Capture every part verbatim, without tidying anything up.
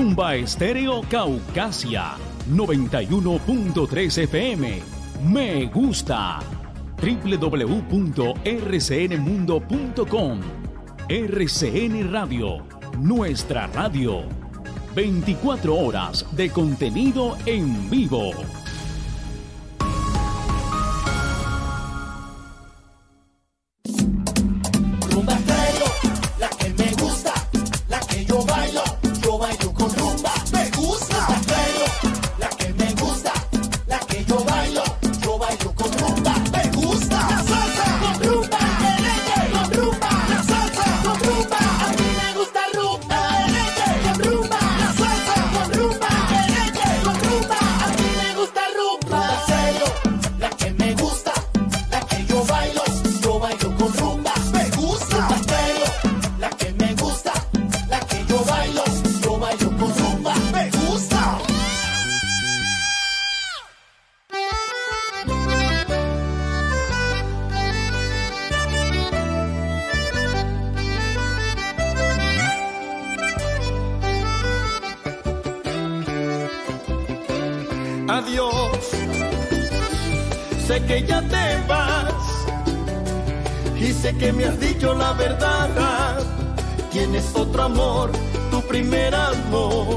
Rumba Estéreo Caucasia, noventa y uno punto tres F M. Me gusta. doble u doble u doble u punto erre ce ene mundo punto com. R C N Radio, nuestra radio. veinticuatro horas de contenido en vivo. Rumba Estéreo, la que me gusta, la que yo bailo, yo bailo con rumba. Me gusta. Rumba Estéreo, la que me gusta, la que yo bailo, yo bailo con rumba. Me gusta. La salsa con rumba, merengue con rumba. La salsa con rumba, a mí me gusta rumba, merengue con rumba. La salsa con rumba, merengue con rumba, a mí me gusta rumba. Rumba Estéreo, la que me gusta, la que yo bailo, yo bailo con rumba. Me gusta. Rumba Estéreo, la que me gusta, la que yo bailo, yo bailo con rumba. Me gusta. Adiós, sé que ya te vas y sé que me has dicho la verdad. Tienes otro amor, tu primer amor.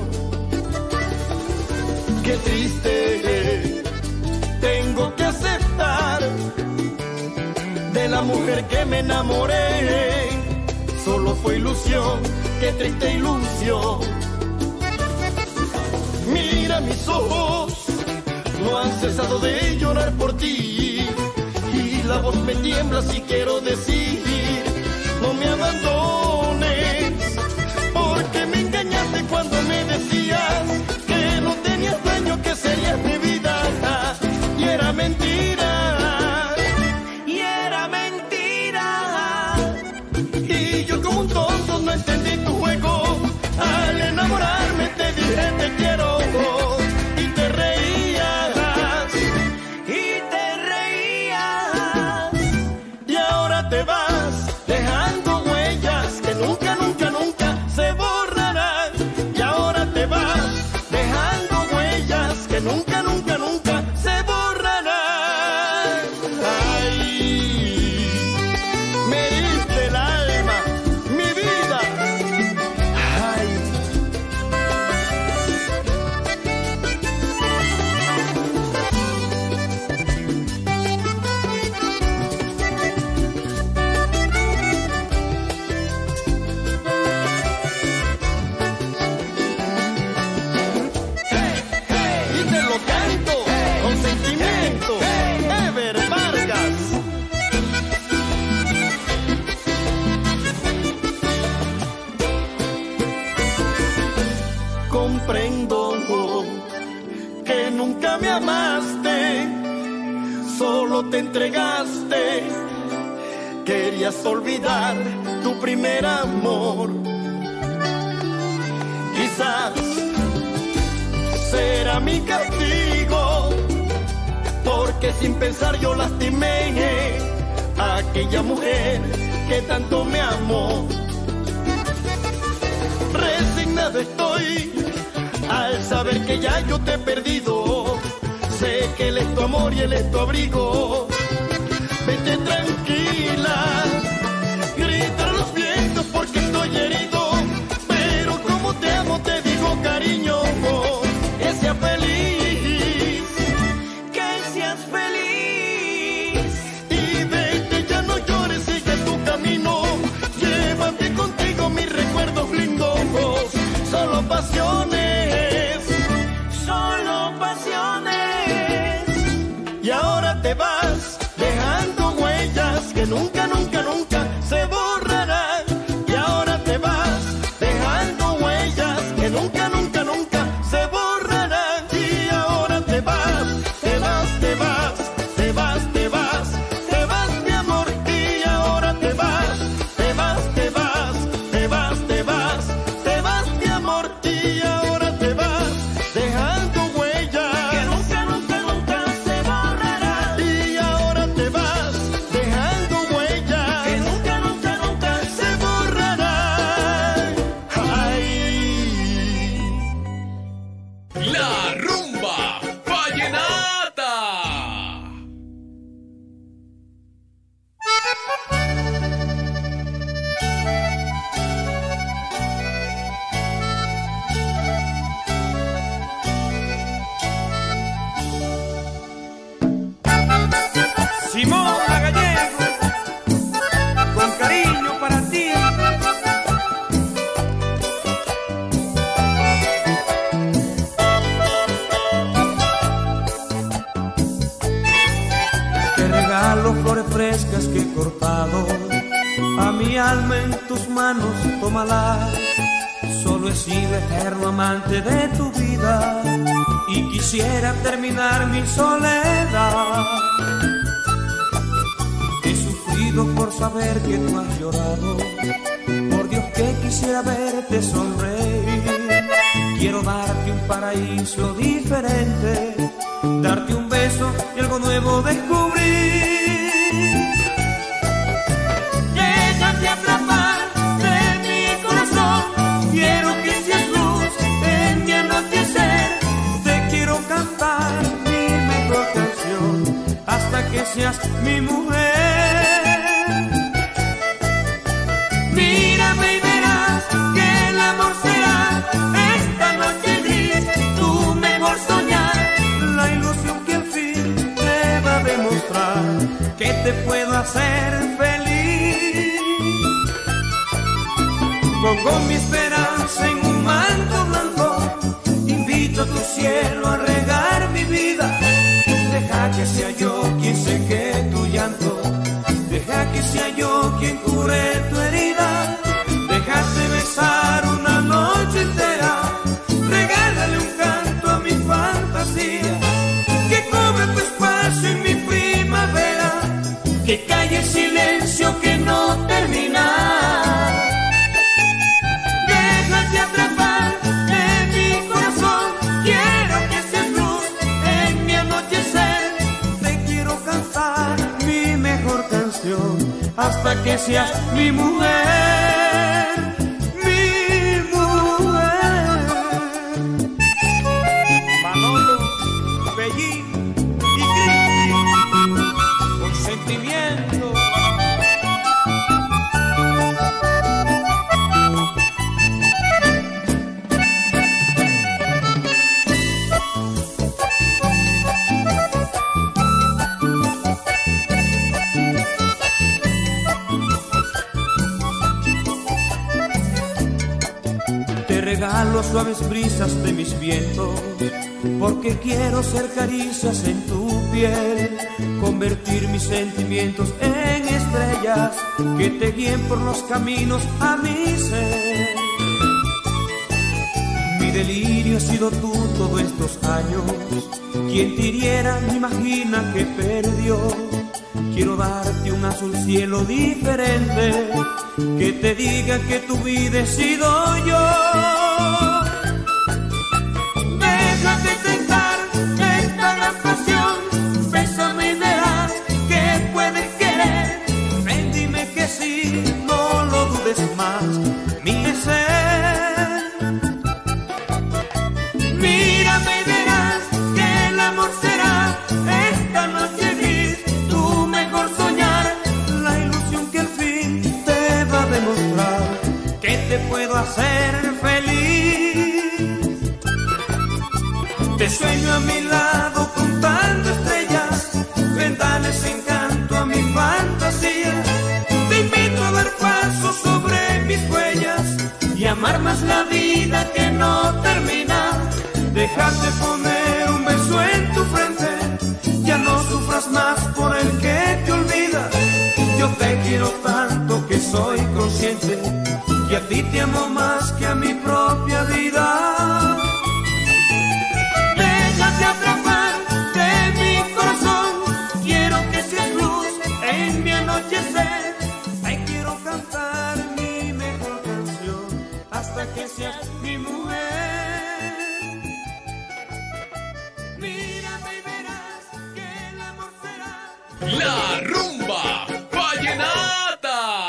Qué triste, tengo que aceptar de la mujer que me enamoré. Solo fue ilusión, qué triste ilusión. Mira mis ojos, no han cesado de llorar por ti y la voz me tiembla si quiero decir, no me abandones, porque me engañaste cuando me decías que no tenías dueño, que serías mi vida, y era mentira, y era mentira, y yo como un tonto no entendí tu juego, al enamorarme te dije te quiero, y te reías, y te reías, y ahora te vas dejando huellas que nunca, nunca, nunca se borrarán, y ahora te vas dejando huellas que nunca, nunca, nunca se borrarán. Ay, me diste el alma, mi vida. Ay. Y te lo canto con sentimiento, Ever Vargas. Comprendo que nunca me amaste, solo te entregaste, querías olvidar tu primer amor. Quizás será mi castigo, porque sin pensar yo lastimé a aquella mujer que tanto me amó. Resignado estoy al saber que ya yo te he perdido, sé que él es tu amor y él es tu abrigo. Vete tranquila, grita a los vientos porque estoy herido, pero como te amo te digo cariño, que seas feliz, que seas feliz, y vete, ya no llores, sigue tu camino, llévate contigo mis recuerdos lindos, solo pasiones, solo pasiones, y ahora te vas dejando huellas que nunca, nunca, nunca se borrarán, y ahora te vas dejando huellas que nunca, nunca, nunca se borrarán, y ahora te vas, te vas, te vas, te vas, te vas, te vas mi amor, y ahora te vas, te vas, te vas, te vas, te vas, te vas mi amor, y ahora te vas dejando huellas que nunca, nunca, nunca se borrarán, y ahora te vas dejando huellas que nunca, nunca, regalo flores frescas que he cortado, a mi alma en tus manos tómala. Solo he sido eterno amante de tu vida y quisiera terminar mi soledad. He sufrido por saber que tú has llorado, por Dios que quisiera verte sonreír. Quiero darte un paraíso diferente, darte un beso y algo nuevo descubrir. Déjate atrapar de mi corazón, quiero que seas luz en mi anochecer. Te quiero cantar mi mejor canción hasta que seas mi mujer. Mírame y verás que el amor será esta noche gris, tu mejor soñar, la ilusión que al fin te va a demostrar que te puedo hacer feliz. Pongo mi esperanza en un manto blanco, invito a tu cielo a regar mi vida. Deja que sea yo quien seque tu llanto, deja que sea yo quien cure tu herida. Déjate besar una noche entera, regálale un canto a mi fantasía, que cobre tu espacio en mi primavera, que calle el silencio que no termina. Déjate atrapar de mi corazón, quiero que seas luz en mi anochecer. Te quiero cantar mi mejor canción hasta que seas mi mujer, mi mujer. Manolo, Bellín y Cristi, con sentimiento. Regalo suaves brisas de mis vientos, porque quiero ser caricias en tu piel, convertir mis sentimientos en estrellas que te guíen por los caminos a mi ser. Mi delirio ha sido tú todos estos años, quien te hiriera me imagina que perdió. Quiero darte un azul cielo diferente, que te diga que tu vida he sido yo. Déjate tentar esta gran pasión, bésame y verás que puedes querer. Ven, dime que sí, no lo dudes más, mi ser. Mírame y verás que el amor será esta noche gris, tu mejor soñar, la ilusión que al fin te va a demostrar que te puedo hacer feliz. Te sueño a mi lado contando estrellas, ventales encanto a mi fantasía. Te invito a dar paso sobre mis huellas y amar más la vida que no termina. Déjate poner un beso en tu frente, ya no sufras más por el que te olvida. Yo te quiero tanto que soy consciente que a ti te amo más que a mi propia vida. Déjate atrapar de mi corazón, quiero que seas luz en mi anochecer. Te quiero cantar mi mejor canción hasta que seas mi mujer. Mírame y verás que el amor será La Rumba Vallenata.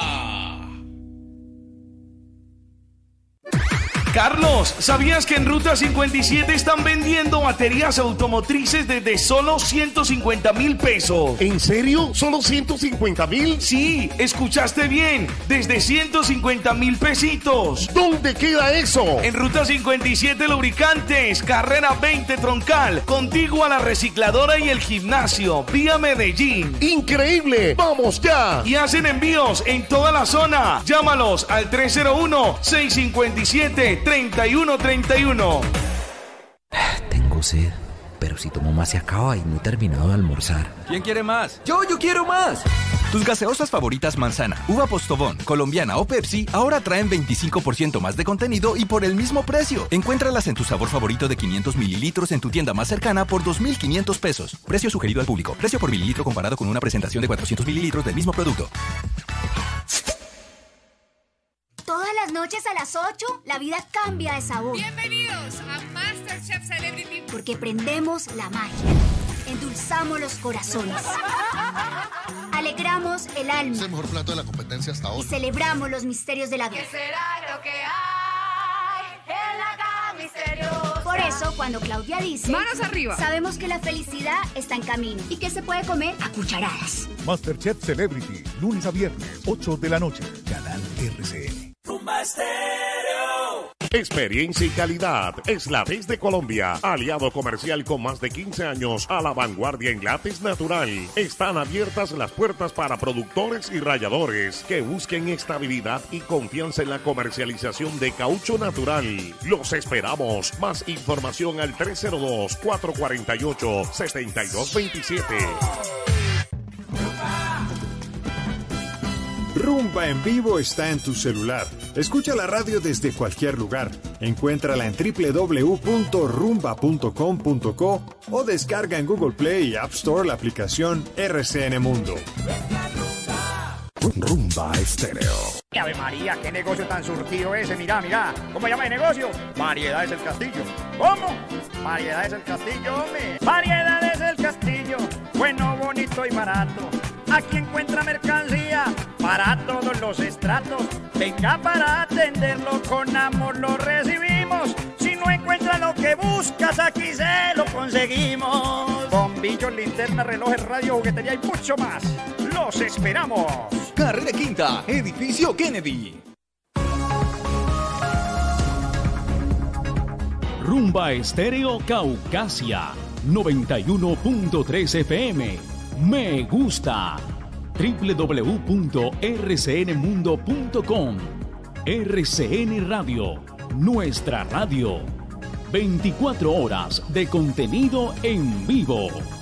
Carlos, ¿sabías que en Ruta cincuenta y siete están vendiendo baterías automotrices desde solo ciento cincuenta mil pesos? ¿En serio? ¿Solo ciento cincuenta mil? Sí, escuchaste bien, desde ciento cincuenta mil pesitos. ¿Dónde queda eso? En Ruta cincuenta y siete Lubricantes, carrera veinte Troncal, contiguo a la recicladora y el gimnasio, vía Medellín. ¡Increíble! ¡Vamos ya! Y hacen envíos en toda la zona. Llámalos al tres cero uno, seis cinco siete, tres uno tres uno. Tengo sed, pero si tomo más se acaba y no he terminado de almorzar. ¿Quién quiere más? ¡Yo, yo quiero más! Tus gaseosas favoritas Manzana, Uva Postobón, Colombiana o Pepsi ahora traen veinticinco por ciento más de contenido y por el mismo precio. Encuéntralas en tu sabor favorito de quinientos mililitros en tu tienda más cercana por dos mil quinientos pesos. Precio sugerido al público. Precio por mililitro comparado con una presentación de cuatrocientos mililitros del mismo producto. Todas las noches a las ocho, la vida cambia de sabor. Bienvenidos a MasterChef Celebrity. Porque prendemos la magia, endulzamos los corazones, alegramos el alma. Es el mejor plato de la competencia hasta ahora. Y celebramos los misterios de la vida. ¿Qué será lo que hay en la caja misteriosa? Por eso, cuando Claudia dice... ¡Manos arriba! Sabemos que la felicidad está en camino y que se puede comer a cucharadas. MasterChef Celebrity, lunes a viernes, ocho de la noche. Canal R C N. Rumba Estéreo. Experiencia y calidad es la vez de Colombia. Aliado comercial con más de quince años a la vanguardia en látex natural. Están abiertas las puertas para productores y ralladores que busquen estabilidad y confianza en la comercialización de caucho natural. Los esperamos. Más información al tres cero dos, cuatro cuatro ocho, siete dos dos siete. Rumba en vivo está en tu celular. Escucha la radio desde cualquier lugar. Encuéntrala en doble u doble u doble u punto rumba punto com punto co o descarga en Google Play y App Store la aplicación R C N Mundo. Rumba Estéreo. Ave María, qué negocio tan surtido ese. Mirá, mirá. ¿Cómo se llama el negocio? Variedades El Castillo. ¿Cómo? Variedades El Castillo, hombre. Variedades El Castillo. Bueno, bonito y barato. Aquí encuentra mercancía para todos los estratos. Venga para atenderlo, con amor lo recibimos. Si no encuentra lo que buscas, aquí se lo conseguimos. Bombillos, linternas, relojes, radio, juguetería y mucho más. ¡Los esperamos! Carrera Quinta, Edificio Kennedy. Rumba Estéreo Caucasia, noventa y uno punto tres F M. Me gusta. doble u doble u doble u punto r c n mundo punto com. R C N Radio, nuestra radio. veinticuatro horas de contenido en vivo.